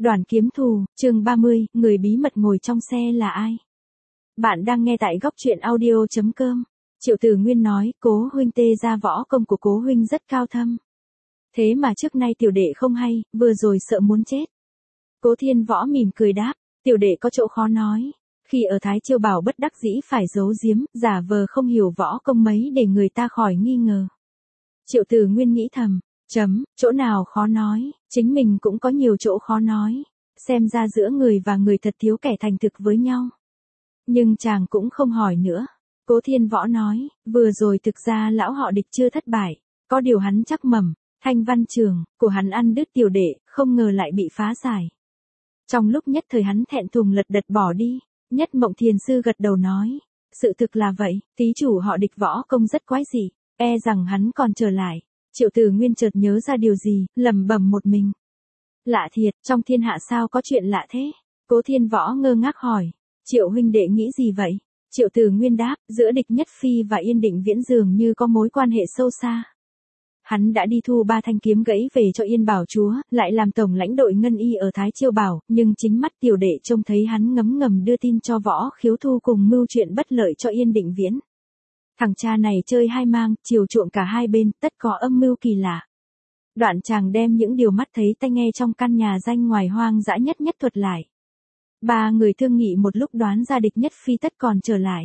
Đoàn kiếm thù, chương 30, người bí mật ngồi trong xe là ai? Bạn đang nghe tại góc truyện audio.com. Triệu Tử Nguyên nói, Cố huynh tê ra võ công của Cố huynh rất cao thâm. Thế mà trước nay tiểu đệ không hay, vừa rồi sợ muốn chết. Cố Thiên Võ mỉm cười đáp, tiểu đệ có chỗ khó nói. Khi ở Thái Chiêu Bảo bất đắc dĩ phải giấu giếm, giả vờ không hiểu võ công mấy để người ta khỏi nghi ngờ. Triệu Tử Nguyên nghĩ thầm, chỗ nào khó nói, chính mình cũng có nhiều chỗ khó nói. Xem ra giữa người và người thật thiếu kẻ thành thực với nhau. Nhưng chàng cũng không hỏi nữa. Cố Thiên Võ nói, vừa rồi thực ra lão họ Địch chưa thất bại. Có điều hắn chắc mẩm, thanh văn trường của hắn ăn đứt tiểu đệ, không ngờ lại bị phá giải. Trong lúc nhất thời hắn thẹn thùng lật đật bỏ đi. Nhất Mộng Thiền Sư gật đầu nói, sự thực là vậy, thí chủ họ Địch võ công rất quái dị, e rằng hắn còn trở lại. Triệu Tử Nguyên chợt nhớ ra điều gì, lẩm bẩm một mình. Lạ thiệt, trong thiên hạ sao có chuyện lạ thế? Cố Thiên Võ ngơ ngác hỏi, Triệu huynh đệ nghĩ gì vậy? Triệu Tử Nguyên đáp, giữa Địch Nhất Phi và Yên Định Viễn dường như có mối quan hệ sâu xa. Hắn đã đi thu 3 thanh kiếm gãy về cho Yên Bảo chúa, lại làm tổng lãnh đội ngân y ở Thái Chiêu Bảo, nhưng chính mắt tiểu đệ trông thấy hắn ngấm ngầm đưa tin cho Võ Khiếu Thu cùng mưu chuyện bất lợi cho Yên Định Viễn. Thằng cha này chơi hai mang, chiều chuộng cả hai bên, tất có âm mưu kỳ lạ. Đoạn chàng đem những điều mắt thấy tai nghe trong căn nhà danh ngoài hoang dã nhất thuật lại. 3 người thương nghị một lúc đoán ra Địch Nhất Phi tất còn trở lại.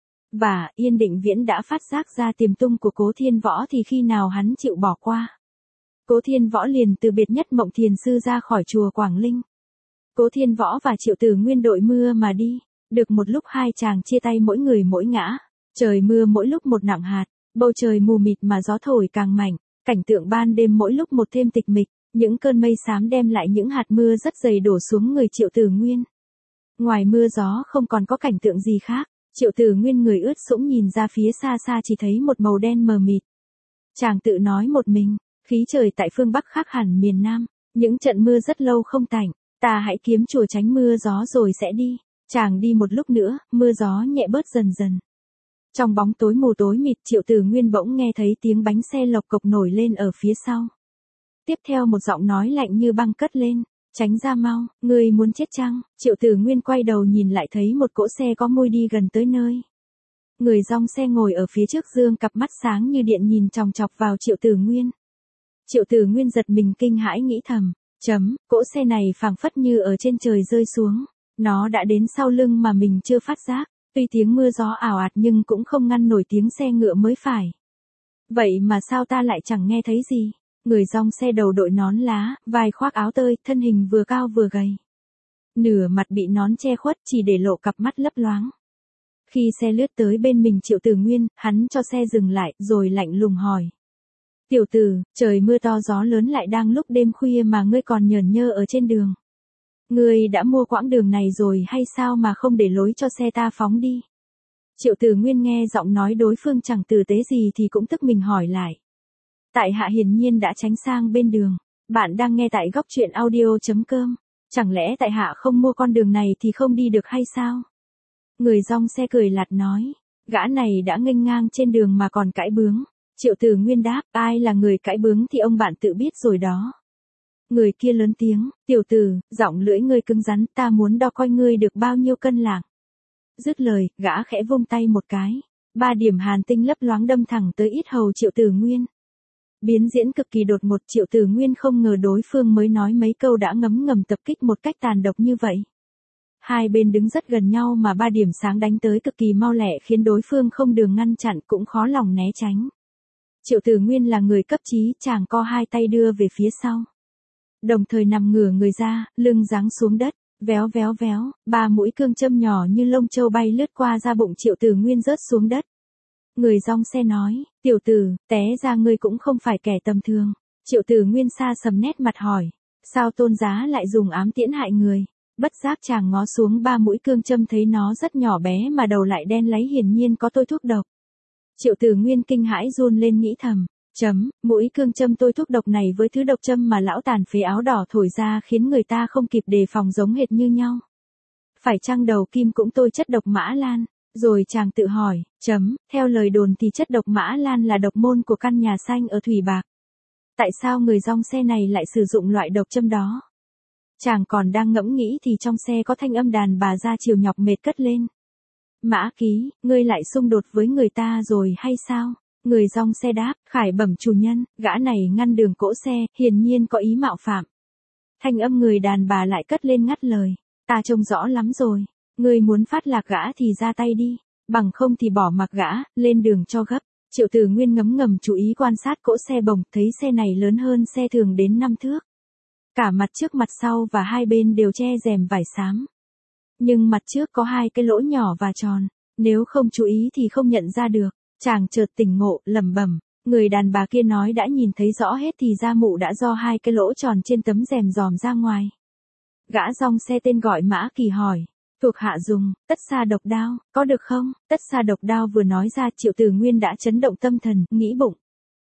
Và Yên Định Viễn đã phát giác ra tiềm tung của Cố Thiên Võ thì khi nào hắn chịu bỏ qua. Cố Thiên Võ liền từ biệt Nhất Mộng Thiền Sư ra khỏi chùa Quảng Linh. Cố Thiên Võ và Triệu Tử Nguyên đội mưa mà đi. Được một lúc hai chàng chia tay mỗi người mỗi ngã. Trời mưa mỗi lúc một nặng hạt, bầu trời mù mịt mà gió thổi càng mạnh, cảnh tượng ban đêm mỗi lúc một thêm tịch mịch, những cơn mây xám đem lại những hạt mưa rất dày đổ xuống người Triệu Tử Nguyên. Ngoài mưa gió không còn có cảnh tượng gì khác, Triệu Tử Nguyên người ướt sũng nhìn ra phía xa xa chỉ thấy một màu đen mờ mịt. Chàng tự nói một mình, khí trời tại phương Bắc khác hẳn miền Nam, những trận mưa rất lâu không tạnh, ta hãy kiếm chùa tránh mưa gió rồi sẽ đi. Chàng đi một lúc nữa, mưa gió nhẹ bớt dần dần. Trong bóng tối mịt Triệu Tử Nguyên bỗng nghe thấy tiếng bánh xe lộc cộc nổi lên ở phía sau. Tiếp theo một giọng nói lạnh như băng cất lên, tránh ra mau, ngươi muốn chết chăng? Triệu Tử Nguyên quay đầu nhìn lại thấy một cỗ xe có môi đi gần tới nơi. Người dòng xe ngồi ở phía trước dương cặp mắt sáng như điện nhìn chòng chọc vào Triệu Tử Nguyên. Triệu Tử Nguyên giật mình kinh hãi nghĩ thầm, cỗ xe này phảng phất như ở trên trời rơi xuống, nó đã đến sau lưng mà mình chưa phát giác. Tuy tiếng mưa gió ảo ạt nhưng cũng không ngăn nổi tiếng xe ngựa mới phải. Vậy mà sao ta lại chẳng nghe thấy gì? Người dòng xe đầu đội nón lá, vai khoác áo tơi, thân hình vừa cao vừa gầy. Nửa mặt bị nón che khuất chỉ để lộ cặp mắt lấp loáng. Khi xe lướt tới bên mình Triệu Tử Nguyên, hắn cho xe dừng lại rồi lạnh lùng hỏi. Tiểu tử, trời mưa to gió lớn lại đang lúc đêm khuya mà ngươi còn nhởn nhơ ở trên đường. Ngươi đã mua quãng đường này rồi hay sao mà không để lối cho xe ta phóng đi? Triệu Tử Nguyên nghe giọng nói đối phương chẳng tử tế gì thì cũng tức mình hỏi lại. Tại hạ hiển nhiên đã tránh sang bên đường. Bạn đang nghe tại góc truyện audio.com. Chẳng lẽ tại hạ không mua con đường này thì không đi được hay sao? Người dòng xe cười lạt nói. Gã này đã nghênh ngang trên đường mà còn cãi bướng. Triệu Tử Nguyên đáp, ai là người cãi bướng thì ông bạn tự biết rồi đó. Người kia lớn tiếng, tiểu tử, giọng lưỡi ngươi cứng rắn, ta muốn đo coi ngươi được bao nhiêu cân lạng. Dứt lời, gã khẽ vung tay một cái. 3 điểm hàn tinh lấp loáng đâm thẳng tới yết hầu Triệu Tử Nguyên. Biến diễn cực kỳ đột ngột, Triệu Tử Nguyên không ngờ đối phương mới nói mấy câu đã ngấm ngầm tập kích một cách tàn độc như vậy. Hai bên đứng rất gần nhau mà 3 điểm sáng đánh tới cực kỳ mau lẹ khiến đối phương không đường ngăn chặn cũng khó lòng né tránh. Triệu Tử Nguyên là người cấp chí, chàng co hai tay đưa về phía sau. Đồng thời nằm ngửa người ra, lưng giáng xuống đất, véo, 3 mũi cương châm nhỏ như lông châu bay lướt qua da bụng Triệu Tử Nguyên rớt xuống đất. Người dòng xe nói, tiểu tử, té ra ngươi cũng không phải kẻ tầm thường. Triệu Tử Nguyên xa sầm nét mặt hỏi, sao tôn giá lại dùng ám tiễn hại người? Bất giác chàng ngó xuống 3 mũi cương châm thấy nó rất nhỏ bé mà đầu lại đen láy hiển nhiên có tôi thuốc độc. Triệu Tử Nguyên kinh hãi run lên nghĩ thầm. Mũi cương châm tôi thuốc độc này với thứ độc châm mà lão tàn phế áo đỏ thổi ra khiến người ta không kịp đề phòng giống hệt như nhau. Phải chăng đầu kim cũng tôi chất độc mã lan? Rồi chàng tự hỏi, theo lời đồn thì chất độc mã lan là độc môn của căn nhà xanh ở Thủy Bạc. Tại sao người dòng xe này lại sử dụng loại độc châm đó? Chàng còn đang ngẫm nghĩ thì trong xe có thanh âm đàn bà ra chiều nhọc mệt cất lên. Mã Ký, ngươi lại xung đột với người ta rồi hay sao? Người dòng xe đáp, khải bẩm chủ nhân, gã này ngăn đường cỗ xe, hiển nhiên có ý mạo phạm. Thanh âm người đàn bà lại cất lên ngắt lời, ta trông rõ lắm rồi, ngươi muốn phát lạc gã thì ra tay đi, bằng không thì bỏ mặc gã, lên đường cho gấp. Triệu Tử Nguyên ngấm ngầm chú ý quan sát cỗ xe bồng, thấy xe này lớn hơn xe thường đến 5 thước. Cả mặt trước mặt sau và hai bên đều che rèm vải xám. Nhưng mặt trước có hai cái lỗ nhỏ và tròn, nếu không chú ý thì không nhận ra được. Chàng chợt tỉnh ngộ, lẩm bẩm, người đàn bà kia nói đã nhìn thấy rõ hết thì ra mụ đã do hai cái lỗ tròn trên tấm rèm dòm ra ngoài. Gã dòng xe tên gọi Mã Kỳ hỏi, thuộc hạ dùng, tất xa độc đao, có được không? Tất xa độc đao vừa nói ra Triệu Tử Nguyên đã chấn động tâm thần, nghĩ bụng.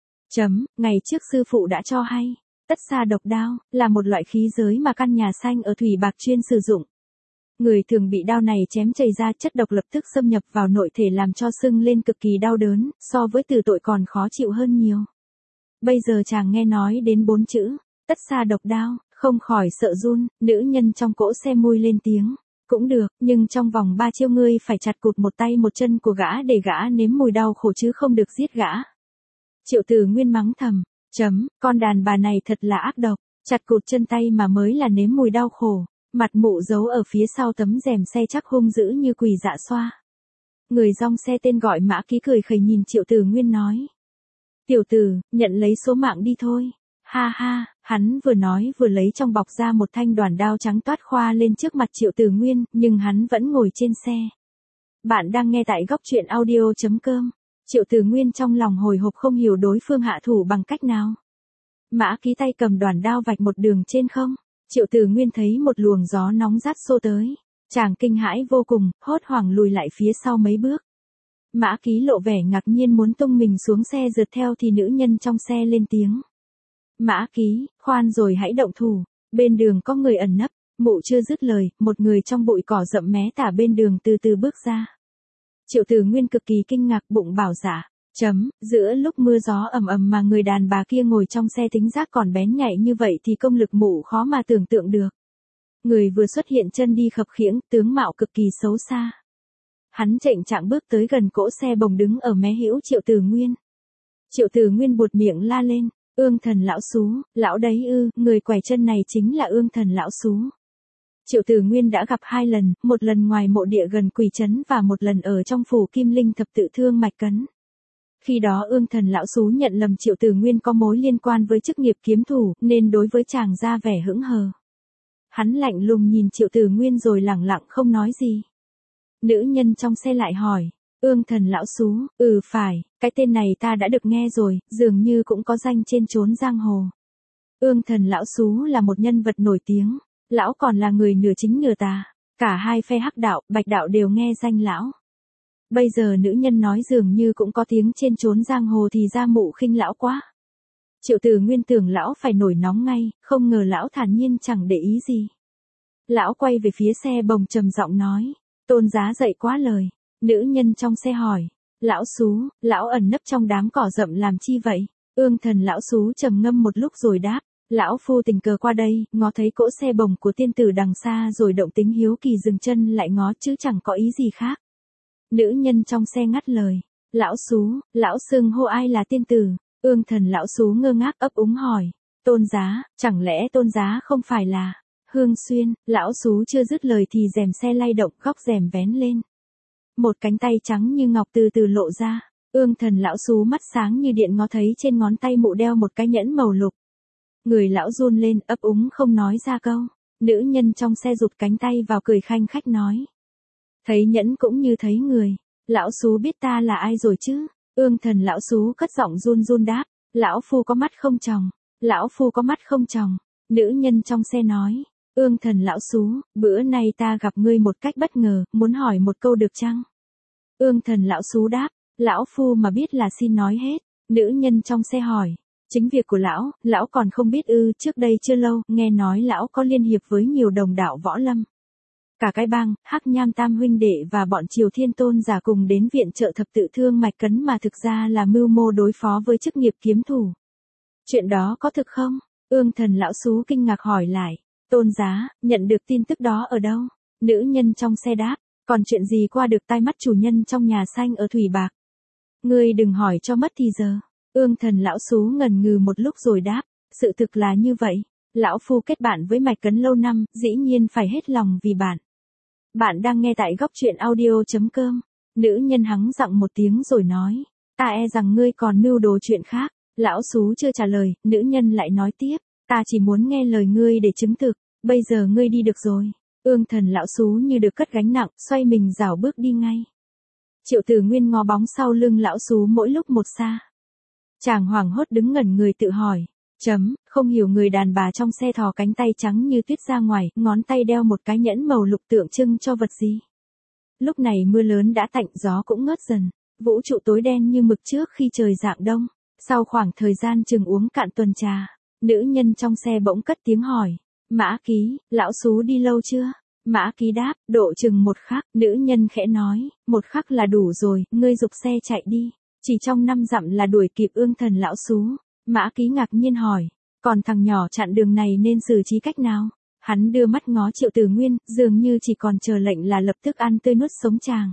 Ngày trước sư phụ đã cho hay, tất xa độc đao, là một loại khí giới mà căn nhà xanh ở Thủy Bạc chuyên sử dụng. Người thường bị đao này chém chảy ra chất độc lập tức xâm nhập vào nội thể làm cho sưng lên cực kỳ đau đớn, so với tử tội còn khó chịu hơn nhiều. Bây giờ chàng nghe nói đến 4 chữ, tất xa độc đao, không khỏi sợ run, nữ nhân trong cỗ xe mui lên tiếng. Cũng được, nhưng trong vòng 3 chiêu ngươi phải chặt cụt một tay một chân của gã để gã nếm mùi đau khổ chứ không được giết gã. Triệu Tử Nguyên mắng thầm, con đàn bà này thật là ác độc, chặt cụt chân tay mà mới là nếm mùi đau khổ. Mặt mụ giấu ở phía sau tấm rèm xe chắc hung dữ như quỷ dạ xoa. Người dòng xe tên gọi Mã Ký cười khẩy nhìn Triệu Tử Nguyên nói. Tiểu tử, nhận lấy số mạng đi thôi. Ha ha, hắn vừa nói vừa lấy trong bọc ra một thanh đoàn đao trắng toát khoa lên trước mặt Triệu Tử Nguyên, nhưng hắn vẫn ngồi trên xe. Bạn đang nghe tại góc truyện audio.com. Triệu Tử Nguyên trong lòng hồi hộp không hiểu đối phương hạ thủ bằng cách nào. Mã Ký tay cầm đoàn đao vạch một đường trên không. Triệu Tử Nguyên thấy một luồng gió nóng rát xô tới. Chàng kinh hãi vô cùng, hốt hoảng lùi lại phía sau mấy bước. Mã Ký lộ vẻ ngạc nhiên muốn tung mình xuống xe rượt theo thì nữ nhân trong xe lên tiếng. Mã Ký, khoan rồi hãy động thủ, bên đường có người ẩn nấp. Mụ chưa dứt lời, một người trong bụi cỏ rậm mé tả bên đường từ từ bước ra. Triệu Tử Nguyên cực kỳ kinh ngạc bụng bảo dạ. Giữa lúc mưa gió ầm ầm mà người đàn bà kia ngồi trong xe tính giác còn bén nhạy như vậy thì công lực mụ khó mà tưởng tượng được. Người vừa xuất hiện chân đi khập khiễng, tướng mạo cực kỳ xấu xa. Hắn chệnh trạng bước tới gần cỗ xe bồng đứng ở mé hữu Triệu Tử Nguyên. Triệu Tử Nguyên buột miệng la lên, Ương Thần lão xú, lão đấy ư, người quẻ chân này chính là Ương Thần lão xú. Triệu Tử Nguyên đã gặp 2 lần, một lần ngoài mộ địa gần Quỷ Trấn và một lần ở trong phủ Kim Linh thập tự thương mạch cấn. Khi đó Ương Thần lão xú nhận lầm Triệu Tử Nguyên có mối liên quan với chức nghiệp kiếm thủ, nên đối với chàng ra vẻ hững hờ. Hắn lạnh lùng nhìn Triệu Tử Nguyên rồi lẳng lặng không nói gì. Nữ nhân trong xe lại hỏi, Ương Thần lão xú, phải, cái tên này ta đã được nghe rồi, dường như cũng có danh trên chốn giang hồ. Ương Thần lão xú là một nhân vật nổi tiếng, lão còn là người nửa chính nửa tà, cả hai phe Hắc đạo, Bạch đạo đều nghe danh lão. Bây giờ nữ nhân nói dường như cũng có tiếng trên chốn giang hồ thì ra mụ khinh lão quá. Triệu Tử Nguyên tưởng lão phải nổi nóng ngay, không ngờ lão thản nhiên chẳng để ý gì. Lão quay về phía xe bồng trầm giọng nói, Tôn giá dậy quá lời. Nữ nhân trong xe hỏi, lão xú, lão ẩn nấp trong đám cỏ rậm làm chi vậy? Ương Thần lão xú trầm ngâm một lúc rồi đáp, lão phu tình cờ qua đây, ngó thấy cỗ xe bồng của tiên tử đằng xa rồi động tính hiếu kỳ dừng chân lại ngó chứ chẳng có ý gì khác. Nữ nhân trong xe ngắt lời, lão xú, lão xưng hô ai là tiên tử? Ương Thần lão xú ngơ ngác ấp úng hỏi, Tôn giá, chẳng lẽ Tôn giá không phải là Hương Xuyên? Lão xú chưa dứt lời thì rèm xe lay động, góc rèm vén lên. Một cánh tay trắng như ngọc từ từ lộ ra. Ương Thần lão xú mắt sáng như điện ngó thấy trên ngón tay mụ đeo một cái nhẫn màu lục. Người lão run lên, ấp úng không nói ra câu. Nữ nhân trong xe rụt cánh tay vào cười khanh khách nói, thấy nhẫn cũng như thấy người. Lão xú biết ta là ai rồi chứ? Ương Thần lão xú cất giọng run run đáp, lão phu có mắt không tròng. Lão phu có mắt không tròng. Nữ nhân trong xe nói, Ương Thần lão xú, bữa nay ta gặp ngươi một cách bất ngờ, muốn hỏi một câu được chăng? Ương Thần lão xú đáp, lão phu mà biết là xin nói hết. Nữ nhân trong xe hỏi, chính việc của lão còn không biết ư? Trước đây chưa lâu, nghe nói lão có liên hiệp với nhiều đồng đạo võ lâm. Cả cái bang, Hắc Nham Tam huynh đệ và bọn Triều Thiên Tôn giả cùng đến viện trợ thập tự thương mạch cấn mà thực ra là mưu mô đối phó với chức nghiệp kiếm thủ. Chuyện đó có thực không? Ương Thần lão xú kinh ngạc hỏi lại. Tôn giá, nhận được tin tức đó ở đâu? Nữ nhân trong xe đáp, còn chuyện gì qua được tai mắt chủ nhân trong nhà xanh ở Thủy Bạc? Ngươi đừng hỏi cho mất thì giờ. Ương Thần lão xú ngần ngừ một lúc rồi đáp, sự thực là như vậy. Lão phu kết bạn với Mạch Cấn lâu năm, dĩ nhiên phải hết lòng vì bạn. Bạn đang nghe tại góc truyện audio.com. Nữ nhân hắng giọng một tiếng rồi nói, ta e rằng ngươi còn mưu đồ chuyện khác. Lão xú chưa trả lời, nữ nhân lại nói tiếp, ta chỉ muốn nghe lời ngươi để chứng thực, bây giờ ngươi đi được rồi. Ương Thần lão xú như được cất gánh nặng, xoay mình rảo bước đi ngay. Triệu Tử Nguyên ngó bóng sau lưng lão xú mỗi lúc một xa. Chàng hoảng hốt đứng ngẩn người tự hỏi, không hiểu người đàn bà trong xe thò cánh tay trắng như tuyết ra ngoài, ngón tay đeo một cái nhẫn màu lục tượng trưng cho vật gì. Lúc này mưa lớn đã tạnh, gió cũng ngớt dần, vũ trụ tối đen như mực trước khi trời rạng đông. Sau khoảng thời gian chừng uống cạn tuần trà, nữ nhân trong xe bỗng cất tiếng hỏi, Mã Ký, lão xú đi lâu chưa? Mã Ký đáp, độ chừng 1 khắc. Nữ nhân khẽ nói, 1 khắc là đủ rồi, ngươi giục xe chạy đi. Chỉ trong 5 dặm là đuổi kịp Ương Thần lão xú. Mã Ký ngạc nhiên hỏi, còn thằng nhỏ chặn đường này nên xử trí cách nào? Hắn đưa mắt ngó Triệu Tử Nguyên, dường như chỉ còn chờ lệnh là lập tức ăn tươi nuốt sống chàng.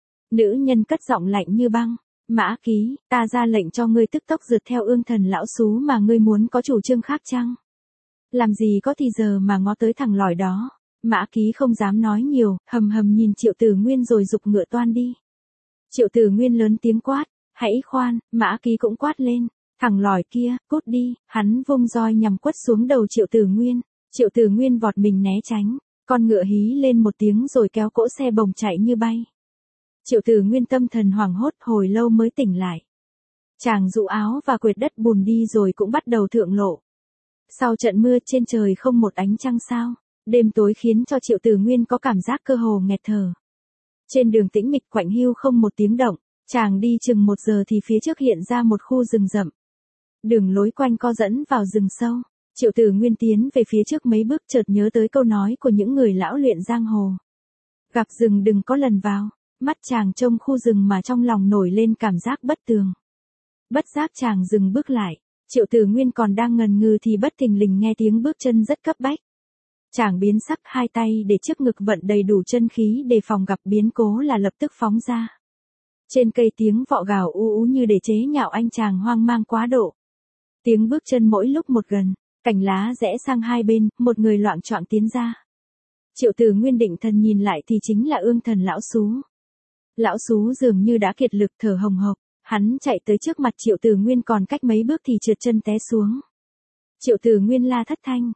Nữ nhân cất giọng lạnh như băng, Mã Ký, ta ra lệnh cho ngươi tức tốc rượt theo Ương Thần lão xú mà ngươi muốn có chủ trương khác chăng? Làm gì có thì giờ mà ngó tới thằng lỏi đó. Mã Ký không dám nói nhiều, hầm hầm nhìn Triệu Tử Nguyên rồi giục ngựa toan đi. Triệu Tử Nguyên lớn tiếng quát, hãy khoan. Mã Ký cũng quát lên, thằng lỏi kia, cút đi. Hắn vung roi nhằm quất xuống đầu Triệu Tử Nguyên. Triệu Tử Nguyên vọt mình né tránh, con ngựa hí lên một tiếng rồi kéo cỗ xe bồng chạy như bay. Triệu Tử Nguyên tâm thần hoảng hốt, hồi lâu mới tỉnh lại. Chàng dụ áo và quệt đất bùn đi rồi cũng bắt đầu thượng lộ. Sau trận mưa trên trời không một ánh trăng sao, đêm tối khiến cho Triệu Tử Nguyên có cảm giác cơ hồ nghẹt thở. Trên đường tĩnh mịch quạnh hiu không một tiếng động, chàng đi chừng 1 giờ thì phía trước hiện ra một khu rừng rậm. Đường lối quanh co dẫn vào rừng sâu. Triệu Tử Nguyên tiến về phía trước mấy bước chợt nhớ tới câu nói của những người lão luyện giang hồ. Gặp rừng đừng có lần vào. Mắt chàng trông khu rừng mà trong lòng nổi lên cảm giác bất tường. Bất giác chàng dừng bước lại. Triệu Tử Nguyên còn đang ngần ngừ thì bất thình lình nghe tiếng bước chân rất cấp bách. Chàng biến sắc, hai tay để trước ngực vận đầy đủ chân khí để phòng gặp biến cố là lập tức phóng ra. Trên cây tiếng vọ gào u ú như để chế nhạo anh chàng hoang mang quá độ. Tiếng bước chân mỗi lúc một gần, cành lá rẽ sang hai bên, một người loạng choạng tiến ra. Triệu Tử Nguyên định thần nhìn lại thì chính là Ương Thần lão xú. Lão xú dường như đã kiệt lực thở hồng hộc, hắn chạy tới trước mặt Triệu Tử Nguyên còn cách mấy bước thì trượt chân té xuống. Triệu Tử Nguyên la thất thanh,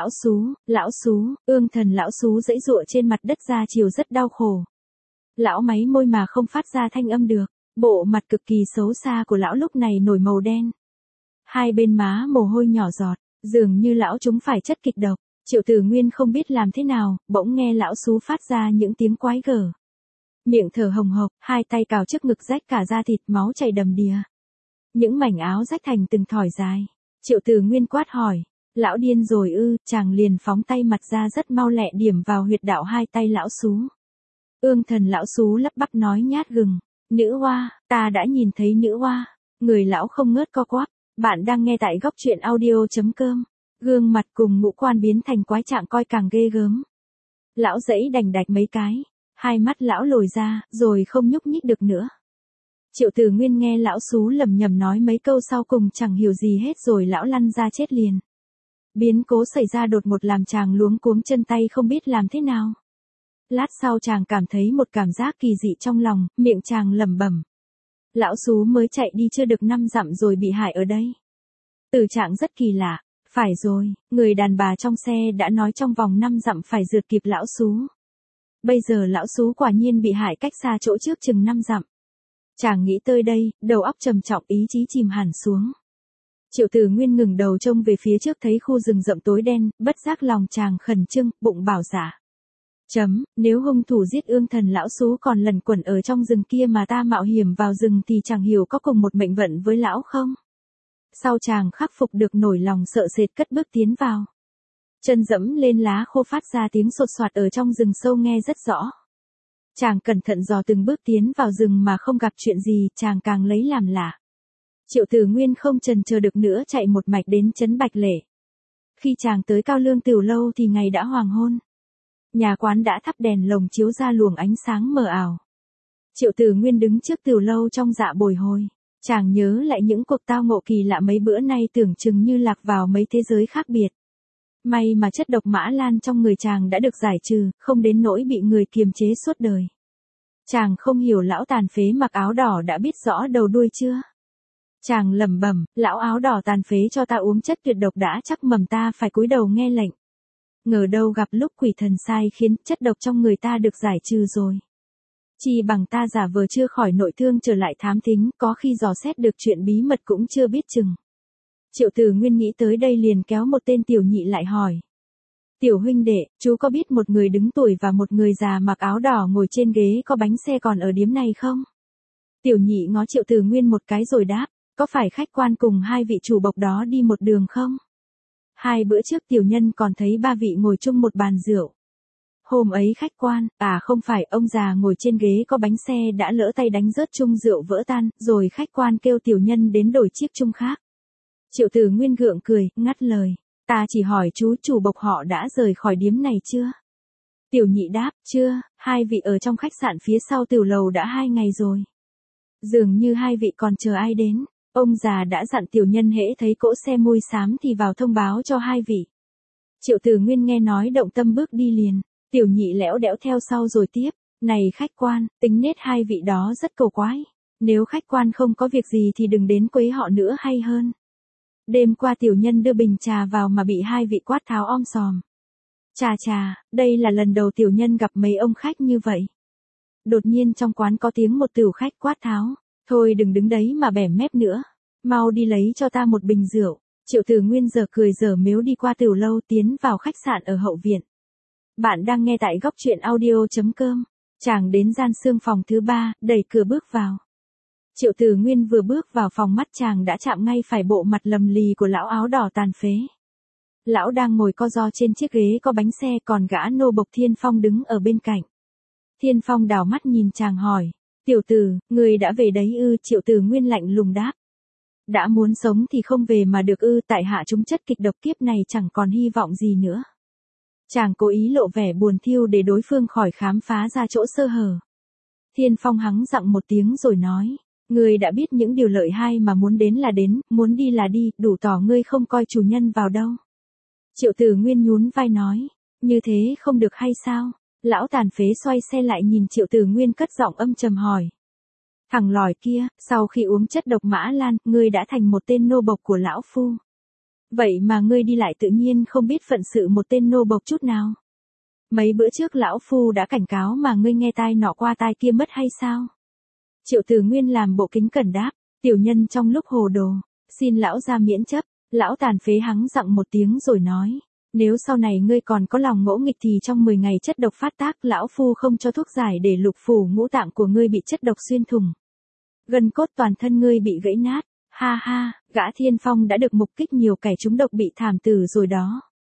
lão xú, Ương Thần lão xú giãy giụa trên mặt đất ra chiều rất đau khổ. Lão máy môi mà không phát ra thanh âm được, bộ mặt cực kỳ xấu xa của lão lúc này nổi màu đen. Hai bên má mồ hôi nhỏ giọt, dường như lão chúng phải chất kịch độc. Triệu Tử Nguyên không biết làm thế nào, bỗng nghe lão xú phát ra những tiếng quái gở. Miệng thở hồng hộc, hai tay cào trước ngực rách cả da thịt, máu chảy đầm đìa. Những mảnh áo rách thành từng thỏi dài. Triệu Tử Nguyên quát hỏi, lão điên rồi ư? Chàng liền phóng tay mặt ra rất mau lẹ điểm vào huyệt đạo hai tay lão xú. Ương Thần lão xú lắp bắp nói nhát gừng, nữ oa, ta đã nhìn thấy nữ oa. Người lão không ngớt co quắp. Bạn đang nghe tại góc truyện audio.com. Gương mặt cùng ngũ quan biến thành quái trạng coi càng ghê gớm. Lão giãy đành đạch mấy cái, hai mắt lão lồi ra, rồi không nhúc nhích được nữa. Triệu Tử Nguyên nghe lão xú lầm nhầm nói mấy câu sau cùng chẳng hiểu gì hết rồi lão lăn ra chết liền. Biến cố xảy ra đột ngột làm chàng luống cuống chân tay không biết làm thế nào. Lát sau chàng cảm thấy một cảm giác kỳ dị trong lòng, miệng chàng lẩm bẩm. Lão xú mới chạy đi chưa được 5 dặm rồi bị hại ở đây. Tử trạng rất kỳ lạ. Phải rồi, người đàn bà trong xe đã nói trong vòng 5 dặm phải rượt kịp lão xú. Bây giờ lão xú quả nhiên bị hại cách xa chỗ trước chừng 5 dặm. Chàng nghĩ tới đây, đầu óc trầm trọng, ý chí chìm hẳn xuống. Triệu Tử Nguyên ngừng đầu trông về phía trước thấy khu rừng rậm tối đen, bất giác lòng chàng khẩn trương, bụng bảo dạ. Nếu hung thủ giết Ương Thần lão xú còn lẩn quẩn ở trong rừng kia mà ta mạo hiểm vào rừng thì chẳng hiểu có cùng một mệnh vận với lão không? Sau chàng khắc phục được nỗi lòng sợ sệt cất bước tiến vào. Chân dẫm lên lá khô phát ra tiếng sột soạt ở trong rừng sâu nghe rất rõ. Chàng cẩn thận dò từng bước tiến vào rừng mà không gặp chuyện gì, chàng càng lấy làm lạ. Triệu Tử Nguyên không chần chờ được nữa chạy một mạch đến trấn Bạch Lễ. Khi chàng tới Cao Lương Tiểu Lâu thì ngày đã hoàng hôn. Nhà quán đã thắp đèn lồng chiếu ra luồng ánh sáng mờ ảo. Triệu Tử Nguyên đứng trước tiểu lâu trong dạ bồi hồi. Chàng nhớ lại những cuộc tao ngộ kỳ lạ mấy bữa nay tưởng chừng như lạc vào mấy thế giới khác biệt. May mà chất độc mã lan trong người chàng đã được giải trừ, không đến nỗi bị người kiềm chế suốt đời. Chàng không hiểu lão tàn phế mặc áo đỏ đã biết rõ đầu đuôi chưa? Chàng lẩm bẩm, lão áo đỏ tàn phế cho ta uống chất tuyệt độc đã chắc mầm ta phải cúi đầu nghe lệnh. Ngờ đâu gặp lúc quỷ thần sai khiến chất độc trong người ta được giải trừ rồi. Chỉ bằng ta giả vờ chưa khỏi nội thương trở lại thám thính, có khi dò xét được chuyện bí mật cũng chưa biết chừng. Triệu Tử Nguyên nghĩ tới đây liền kéo một tên tiểu nhị lại hỏi. Tiểu huynh đệ, chú có biết một người đứng tuổi và một người già mặc áo đỏ ngồi trên ghế có bánh xe còn ở điếm này không? Tiểu nhị ngó Triệu Tử Nguyên một cái rồi đáp, có phải khách quan cùng hai vị chủ bộc đó đi một đường không? Hai bữa trước tiểu nhân còn thấy ba vị ngồi chung một bàn rượu. Hôm ấy khách quan, không phải, ông già ngồi trên ghế có bánh xe đã lỡ tay đánh rớt chung rượu vỡ tan, rồi khách quan kêu tiểu nhân đến đổi chiếc chung khác. Triệu Tử Nguyên gượng cười, ngắt lời, ta chỉ hỏi chú chủ bộc họ đã rời khỏi điếm này chưa? Tiểu nhị đáp, chưa, hai vị ở trong khách sạn phía sau tiểu lầu đã 2 ngày rồi. Dường như hai vị còn chờ ai đến. Ông già đã dặn tiểu nhân hễ thấy cỗ xe mui xám thì vào thông báo cho hai vị. Triệu Tử Nguyên nghe nói động tâm bước đi liền. Tiểu nhị lẽo đẽo theo sau rồi tiếp. Này khách quan, tính nết hai vị đó rất cầu quái. Nếu khách quan không có việc gì thì đừng đến quấy họ nữa hay hơn. Đêm qua tiểu nhân đưa bình trà vào mà bị hai vị quát tháo om sòm. Chà, đây là lần đầu tiểu nhân gặp mấy ông khách như vậy. Đột nhiên trong quán có tiếng một tửu khách quát tháo. Thôi đừng đứng đấy mà bẻm mép nữa. Mau đi lấy cho ta một bình rượu. Triệu Tử Nguyên giờ cười giờ mếu đi qua tiểu lâu tiến vào khách sạn ở hậu viện. Bạn đang nghe tại góc truyện audio.com. Chàng đến gian xương phòng thứ 3, đẩy cửa bước vào. Triệu Tử Nguyên vừa bước vào phòng mắt chàng đã chạm ngay phải bộ mặt lầm lì của lão áo đỏ tàn phế. Lão đang ngồi co ro trên chiếc ghế có bánh xe, còn gã nô bộc Thiên Phong đứng ở bên cạnh. Thiên Phong đảo mắt nhìn chàng hỏi. Tiểu tử, người đã về đấy ư? Triệu Tử Nguyên lạnh lùng đáp. Đã muốn sống thì không về mà được ư? Tại hạ chúng chất kịch độc kiếp này chẳng còn hy vọng gì nữa. Chàng cố ý lộ vẻ buồn thiu để đối phương khỏi khám phá ra chỗ sơ hở. Thiên Phong hắng giọng một tiếng rồi nói. Ngươi đã biết những điều lợi hay mà muốn đến là đến, muốn đi là đi, đủ tỏ ngươi không coi chủ nhân vào đâu. Triệu Tử Nguyên nhún vai nói. Như thế không được hay sao? Lão tàn phế xoay xe lại nhìn Triệu Tử Nguyên cất giọng âm trầm hỏi. Thằng lòi kia, sau khi uống chất độc mã lan, ngươi đã thành một tên nô bộc của lão phu. Vậy mà ngươi đi lại tự nhiên không biết phận sự một tên nô bộc chút nào. Mấy bữa trước lão phu đã cảnh cáo mà ngươi nghe tai nọ qua tai kia mất hay sao? Triệu Tử Nguyên làm bộ kính cẩn đáp, tiểu nhân trong lúc hồ đồ, xin lão ra miễn chấp. Lão tàn phế hắng giọng một tiếng rồi nói. Nếu sau này ngươi còn có lòng ngỗ nghịch thì trong 10 ngày chất độc phát tác, lão phu không cho thuốc giải để lục phủ ngũ tạng của ngươi bị chất độc xuyên thủng. Gân cốt toàn thân ngươi bị gãy nát. Ha, gã Thiên Phong đã được mục kích nhiều kẻ trúng độc bị thảm tử rồi đó.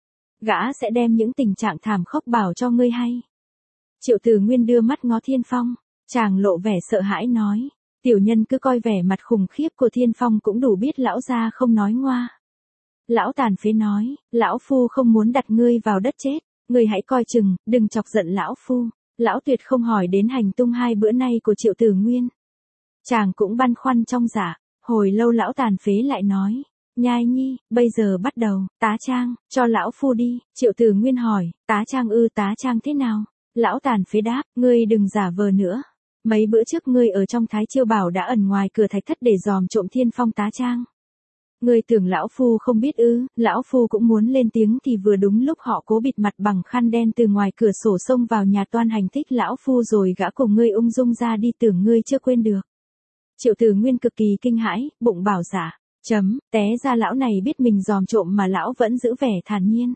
Gã sẽ đem những tình trạng thảm khốc bảo cho ngươi hay. Triệu Tử Nguyên đưa mắt ngó Thiên Phong, chàng lộ vẻ sợ hãi nói. Tiểu nhân cứ coi vẻ mặt khủng khiếp của Thiên Phong cũng đủ biết lão gia không nói ngoa. Lão tàn phế nói, lão phu không muốn đặt ngươi vào đất chết, ngươi hãy coi chừng, đừng chọc giận lão phu. Lão tuyệt không hỏi đến hành tung 2 bữa nay của Triệu Tử Nguyên. Chàng cũng băn khoăn trong dạ, hồi lâu lão tàn phế lại nói, nhai nhi, bây giờ bắt đầu, tá trang, cho lão phu đi. Triệu Tử Nguyên hỏi, tá trang ư? Tá trang thế nào? Lão tàn phế đáp, ngươi đừng giả vờ nữa. Mấy bữa trước ngươi ở trong Thái Chiêu Bảo đã ẩn ngoài cửa thạch thất để dòm trộm Thiên Phong tá trang. Ngươi tưởng lão phu không biết ư? Lão phu cũng muốn lên tiếng thì vừa đúng lúc họ cố bịt mặt bằng khăn đen từ ngoài cửa sổ xông vào nhà toan hành thích lão phu rồi gã cùng ngươi ung dung ra đi, tưởng ngươi chưa quên được. Triệu Tử Nguyên cực kỳ kinh hãi, bụng bảo dạ, té ra lão này biết mình dòm trộm mà lão vẫn giữ vẻ thản nhiên.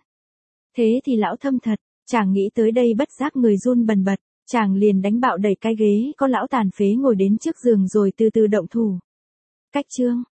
Thế thì lão thâm thật. Chàng nghĩ tới đây bất giác người run bần bật, chàng liền đánh bạo đẩy cái ghế có lão tàn phế ngồi đến trước giường rồi từ từ động thủ. Cách chương